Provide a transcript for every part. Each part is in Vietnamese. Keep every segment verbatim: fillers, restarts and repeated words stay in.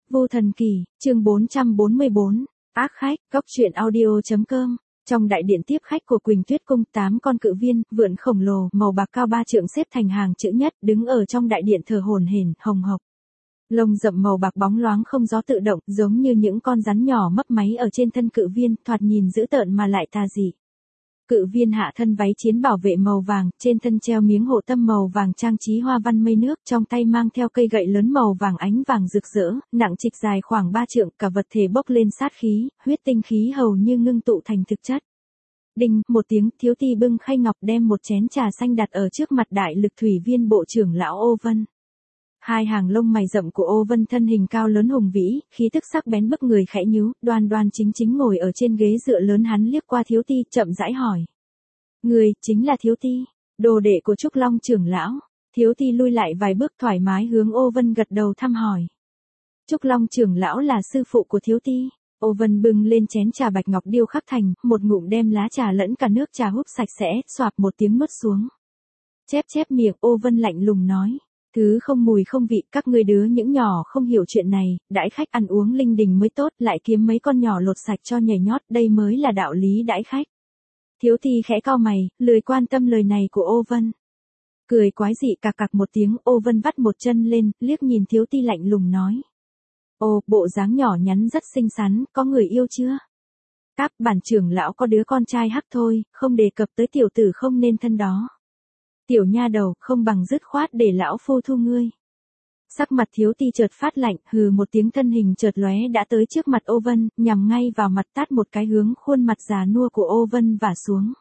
Vô Thần Kỳ, chương bốn trăm bốn mươi bốn, ác khách, góc truyện audio.com. Trong đại điện tiếp khách của Quỳnh Tuyết Cung, tám con cự viên, vượn khổng lồ, màu bạc cao ba trượng xếp thành hàng chữ nhất, đứng ở trong đại điện thở hổn hển, hồng hộc. Lông rậm màu bạc bóng loáng không gió tự động, giống như những con rắn nhỏ mấp máy ở trên thân cự viên, thoạt nhìn dữ tợn mà lại tà dị. Cự viên hạ thân váy chiến bảo vệ màu vàng, trên thân treo miếng hộ tâm màu vàng trang trí hoa văn mây nước, trong tay mang theo cây gậy lớn màu vàng ánh vàng rực rỡ, nặng trịch dài khoảng ba trượng, cả vật thể bốc lên sát khí, huyết tinh khí hầu như ngưng tụ thành thực chất. Đinh, một tiếng, Thiếu Ti bưng khay ngọc đem một chén trà xanh đặt ở trước mặt đại lực thủy viên bộ trưởng lão Ô Vân. Hai hàng lông mày rậm của Ô Vân thân hình cao lớn hùng vĩ, khí tức sắc bén bức người khẽ nhíu, đoan đoan chính chính ngồi ở trên ghế dựa lớn, hắn liếc qua Thiếu Ti, chậm rãi hỏi: "Người chính là Thiếu Ti, đồ đệ của Trúc Long trưởng lão?" Thiếu Ti lui lại vài bước thoải mái hướng Ô Vân gật đầu thăm hỏi. Trúc Long trưởng lão là sư phụ của Thiếu Ti. Ô Vân bưng lên chén trà bạch ngọc điêu khắc thành, một ngụm đem lá trà lẫn cả nước trà húp sạch sẽ, xoạp một tiếng nuốt xuống. Chép chép miệng, Ô Vân lạnh lùng nói: "Thứ không mùi không vị, các ngươi đứa những nhỏ không hiểu chuyện này, đãi khách ăn uống linh đình mới tốt, lại kiếm mấy con nhỏ lột sạch cho nhảy nhót, đây mới là đạo lý đãi khách." Thiếu Ti khẽ cau mày, lười quan tâm lời này của Ô Vân. Cười quái dị cạc cạc một tiếng, Ô Vân vắt một chân lên, liếc nhìn Thiếu Ti lạnh lùng nói: "Ồ, bộ dáng nhỏ nhắn rất xinh xắn, có người yêu chưa?" "Các bản trưởng lão có đứa con trai hắc thôi, không đề cập tới tiểu tử không nên thân đó." "Tiểu nha đầu, không bằng dứt khoát để lão phu thu ngươi." Sắc mặt Thiếu Ti chợt phát lạnh, hừ một tiếng, thân hình chợt lóe đã tới trước mặt Ô Vân, nhằm ngay vào mặt tát một cái hướng khuôn mặt già nua của Ô Vân vả xuống.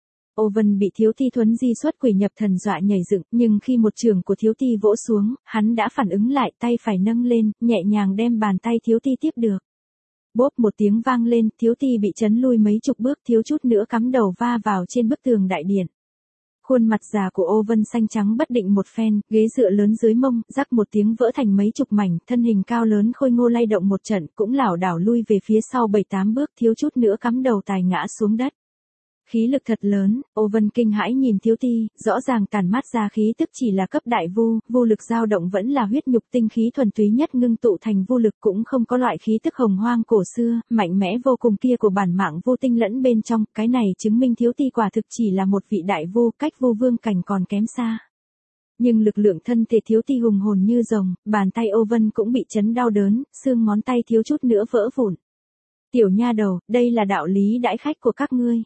Ô Vân bị Thiếu Ti thuấn di xuất quỷ nhập thần dọa nhảy dựng, nhưng khi một chưởng của Thiếu Ti vỗ xuống, hắn đã phản ứng lại, tay phải nâng lên, nhẹ nhàng đem bàn tay Thiếu Ti tiếp được. Bốp một tiếng vang lên, Thiếu Ti bị chấn lui mấy chục bước, thiếu chút nữa cắm đầu va vào trên bức tường đại điện. Khuôn mặt già của Ô Vân xanh trắng bất định một phen, ghế dựa lớn dưới mông, rắc một tiếng vỡ thành mấy chục mảnh, thân hình cao lớn khôi ngô lay động một trận, cũng lảo đảo lui về phía sau bảy tám bước, thiếu chút nữa cắm đầu tài ngã xuống đất. Khí lực thật lớn, Ô Vân kinh hãi nhìn Thiếu Ti, rõ ràng tản mát ra khí tức chỉ là cấp đại vu, vô lực dao động vẫn là huyết nhục tinh khí thuần túy nhất ngưng tụ thành vô lực, cũng không có loại khí tức hồng hoang cổ xưa, mạnh mẽ vô cùng kia của bản mạng vô tinh lẫn bên trong, cái này chứng minh Thiếu Ti quả thực chỉ là một vị đại vu, cách vu vương cảnh còn kém xa. Nhưng lực lượng thân thể Thiếu Ti hùng hồn như rồng, bàn tay Ô Vân cũng bị chấn đau đớn, xương ngón tay thiếu chút nữa vỡ vụn. "Tiểu nha đầu, đây là đạo lý đãi khách của các ngươi.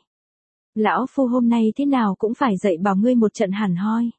Lão phu hôm nay thế nào cũng phải dạy bảo ngươi một trận hẳn hoi."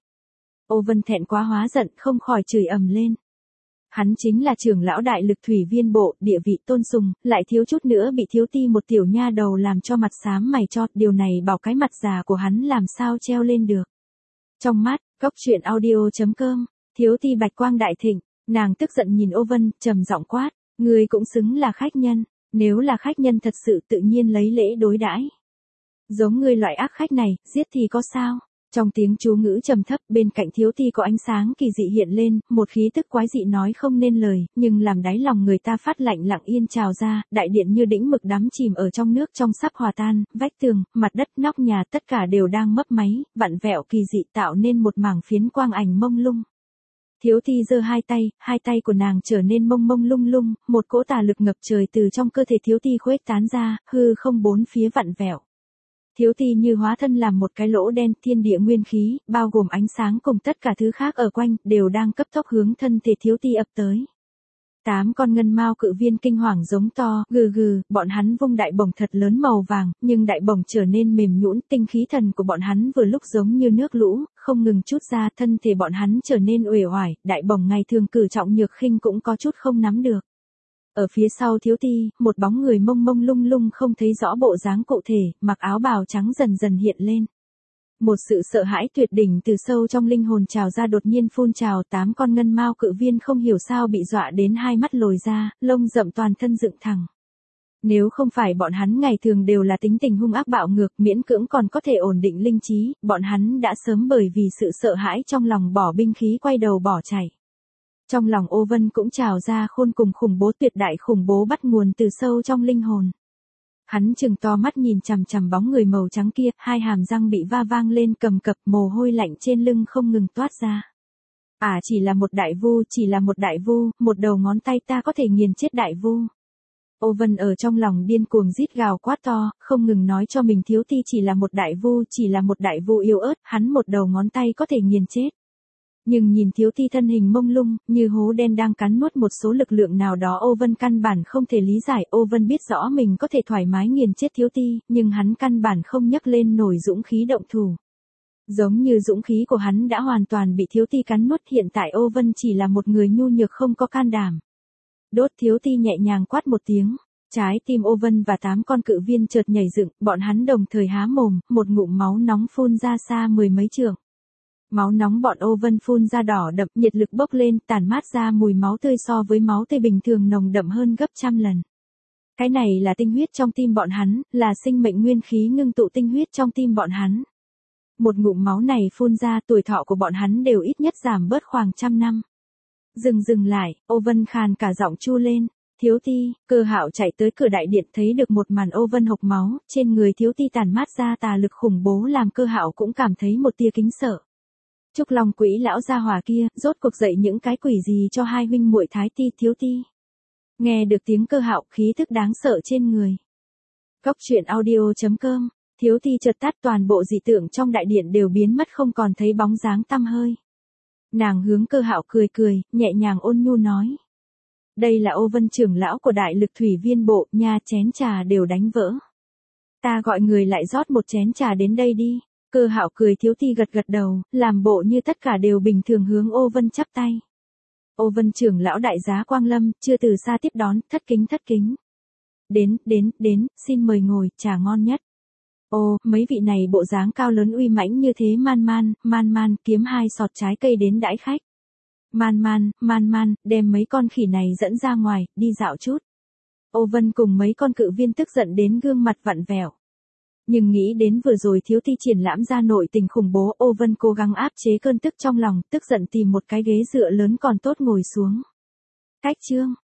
Ô Vân thẹn quá hóa giận, không khỏi chửi ầm lên. Hắn chính là trưởng lão đại lực thủy viên bộ, địa vị tôn sùng, lại thiếu chút nữa bị Thiếu Ti một tiểu nha đầu làm cho mặt xám mày cho, điều này bảo cái mặt già của hắn làm sao treo lên được. Trong mắt, góc truyện audio.com, Thiếu Ti bạch quang đại thịnh, nàng tức giận nhìn Ô Vân, trầm giọng quát: "Ngươi cũng xứng là khách nhân, nếu là khách nhân thật sự tự nhiên lấy lễ đối đãi. Giống ngươi loại ác khách này, giết thì có sao?" Trong tiếng chú ngữ trầm thấp, bên cạnh Thiếu Ti có ánh sáng kỳ dị hiện lên, một khí tức quái dị nói không nên lời, nhưng làm đáy lòng người ta phát lạnh, lặng yên trào ra, đại điện như đĩnh mực đắm chìm ở trong nước trong sắp hòa tan, vách tường, mặt đất, nóc nhà tất cả đều đang mấp máy, vặn vẹo kỳ dị tạo nên một mảng phiến quang ảnh mông lung. Thiếu Ti giơ hai tay, hai tay của nàng trở nên mông mông lung lung, một cỗ tà lực ngập trời từ trong cơ thể Thiếu Ti khuếch tán ra, hư không bốn phía vặn vẹo. Thiếu Ti như hóa thân làm một cái lỗ đen, thiên địa nguyên khí, bao gồm ánh sáng cùng tất cả thứ khác ở quanh, đều đang cấp tốc hướng thân thể Thiếu Ti ập tới. Tám con ngân mao cự viên kinh hoàng giống to, gừ gừ, bọn hắn vung đại bổng thật lớn màu vàng, nhưng đại bổng trở nên mềm nhũn, tinh khí thần của bọn hắn vừa lúc giống như nước lũ, không ngừng trút ra, thân thể bọn hắn trở nên uể oải, đại bổng ngày thường cử trọng nhược khinh cũng có chút không nắm được. Ở phía sau Thiếu Ti, một bóng người mông mông lung lung không thấy rõ bộ dáng cụ thể, mặc áo bào trắng dần dần hiện lên. Một sự sợ hãi tuyệt đỉnh từ sâu trong linh hồn trào ra, đột nhiên phun trào, tám con ngân mao cự viên không hiểu sao bị dọa đến hai mắt lồi ra, lông rậm toàn thân dựng thẳng. Nếu không phải bọn hắn ngày thường đều là tính tình hung ác bạo ngược, miễn cưỡng còn có thể ổn định linh trí, bọn hắn đã sớm bởi vì sự sợ hãi trong lòng bỏ binh khí quay đầu bỏ chạy. Trong lòng Ô Vân cũng trào ra khôn cùng khủng bố, tuyệt đại khủng bố bắt nguồn từ sâu trong linh hồn. Hắn trừng to mắt nhìn chằm chằm bóng người màu trắng kia, hai hàm răng bị va vang lên cầm cập, mồ hôi lạnh trên lưng không ngừng toát ra. À chỉ là một đại vu, chỉ là một đại vu, một đầu ngón tay ta có thể nghiền chết đại vu. Owen ở trong lòng điên cuồng rít gào quát to, không ngừng nói cho mình thiếu ti chỉ là một đại vu, chỉ là một đại vu yếu ớt, hắn một đầu ngón tay có thể nghiền chết. Nhưng nhìn thiếu ti thân hình mông lung, như hố đen đang cắn nuốt một số lực lượng nào đó, Owen căn bản không thể lý giải. Owen biết rõ mình có thể thoải mái nghiền chết thiếu ti, nhưng hắn căn bản không nhấc lên nổi dũng khí động thủ. Giống như dũng khí của hắn đã hoàn toàn bị thiếu ti cắn nuốt, hiện tại Owen chỉ là một người nhu nhược không có can đảm. Đốt, thiếu ti nhẹ nhàng quát một tiếng. Trái tim Owen và tám con cự viên chợt nhảy dựng, bọn hắn đồng thời há mồm, một ngụm máu nóng phun ra xa mười mấy trượng. Máu nóng bọn Owen phun ra đỏ đậm, nhiệt lực bốc lên, tản mát ra mùi máu tươi so với máu tươi bình thường nồng đậm hơn gấp trăm lần. Cái này là tinh huyết trong tim bọn hắn, là sinh mệnh nguyên khí ngưng tụ tinh huyết trong tim bọn hắn. Một ngụm máu này phun ra, tuổi thọ của bọn hắn đều ít nhất giảm bớt khoảng trăm năm. Dừng dừng lại, Owen khàn cả giọng chu lên. Thiếu ti, Cơ Hạo chạy tới cửa đại điện, thấy được một màn Owen hộc máu, trên người thiếu ti tản mát ra tà lực khủng bố làm Cơ Hạo cũng cảm thấy một tia kính sợ. Trúc Long Quỹ lão gia hỏa kia, rốt cuộc dậy những cái quỷ gì cho hai huynh muội Thái Ti thiếu ti. Nghe được tiếng Cơ Hạo, khí thức đáng sợ trên người. Cốc truyện audio chấm com, thiếu ti chợt tắt, toàn bộ dị tượng trong đại điện đều biến mất không còn thấy bóng dáng tăm hơi. Nàng hướng Cơ Hạo cười cười, nhẹ nhàng ôn nhu nói. Đây là Owen trưởng lão của đại lực thủy viên bộ, nha, chén trà đều đánh vỡ. Ta gọi người lại rót một chén trà đến đây đi. Cơ Hạo cười, thiếu ti gật gật đầu, làm bộ như tất cả đều bình thường hướng Owen chắp tay. Owen trưởng lão đại giá quang lâm, chưa từ xa tiếp đón, thất kính thất kính. Đến, đến, đến, xin mời ngồi, trà ngon nhất. Ồ, mấy vị này bộ dáng cao lớn uy mãnh như thế, man man, man man, kiếm hai sọt trái cây đến đãi khách. Man man, man man, đem mấy con khỉ này dẫn ra ngoài, đi dạo chút. Owen cùng mấy con cự viên tức giận đến gương mặt vặn vẹo. Nhưng nghĩ đến vừa rồi thiếu ti triển lãm ra nội tình khủng bố, Owen cố gắng áp chế cơn tức trong lòng, tức giận tìm một cái ghế dựa lớn còn tốt ngồi xuống. Cách chương.